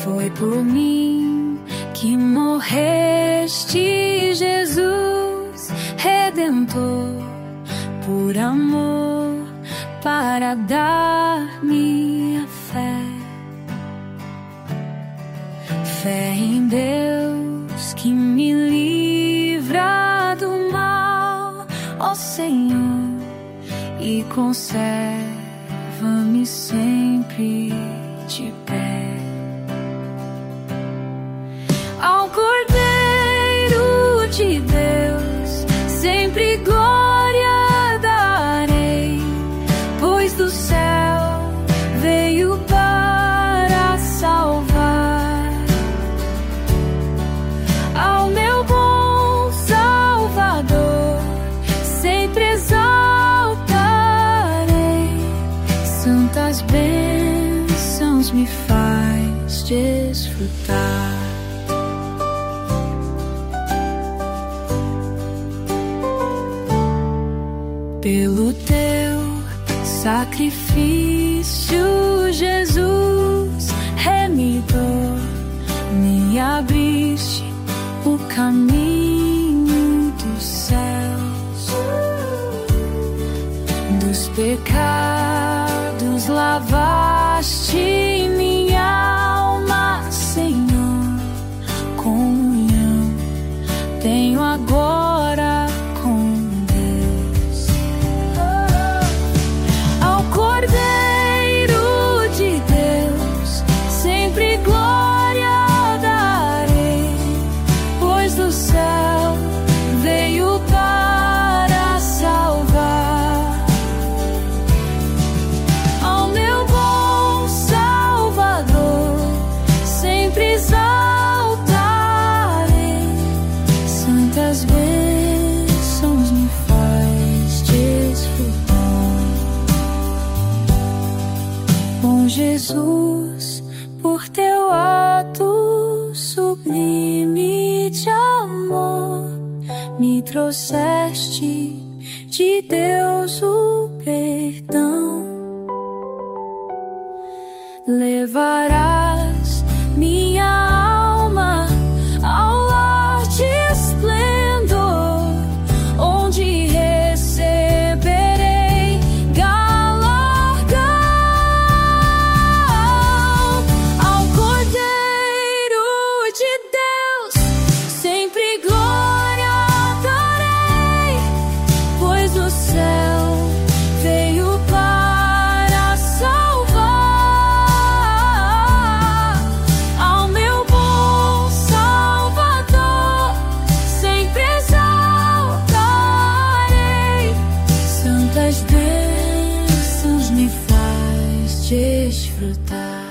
Foi por mim que morreste, Jesus, Redentor, por amor, para dar-me a fé. Fé em Deus que me livra do mal, ó Senhor, e conserva-me sempre de pé. Ao Cordeiro de Deus sempre glória darei, pois do céu veio para salvar. Ao meu bom Salvador sempre exaltarei, santas bênçãos me faz desfrutar. Pelo teu sacrifício, Jesus, remidor, me abriste o caminho dos céus. Dos pecados lavaste minha alma, Senhor. Comunhão tenho agora com Deus. Ao Cordeiro de Deus sempre glória darei, pois do céu veio para salvar. Ao meu bom Salvador sempre exaltarei, santas bênçãos me faz desfrutar. Bom Jesus, por teu ato sublime de amor, me trouxeste de Deus o perdão. Levarás minha alma ao lar de esplendor, onde receberei galardão. Ao Cordeiro de Deus sempre glória darei, pois do céu veio para salvar. Ao meu bom Salvador sempre exaltarei, santas bênçãos me faz desfrutar.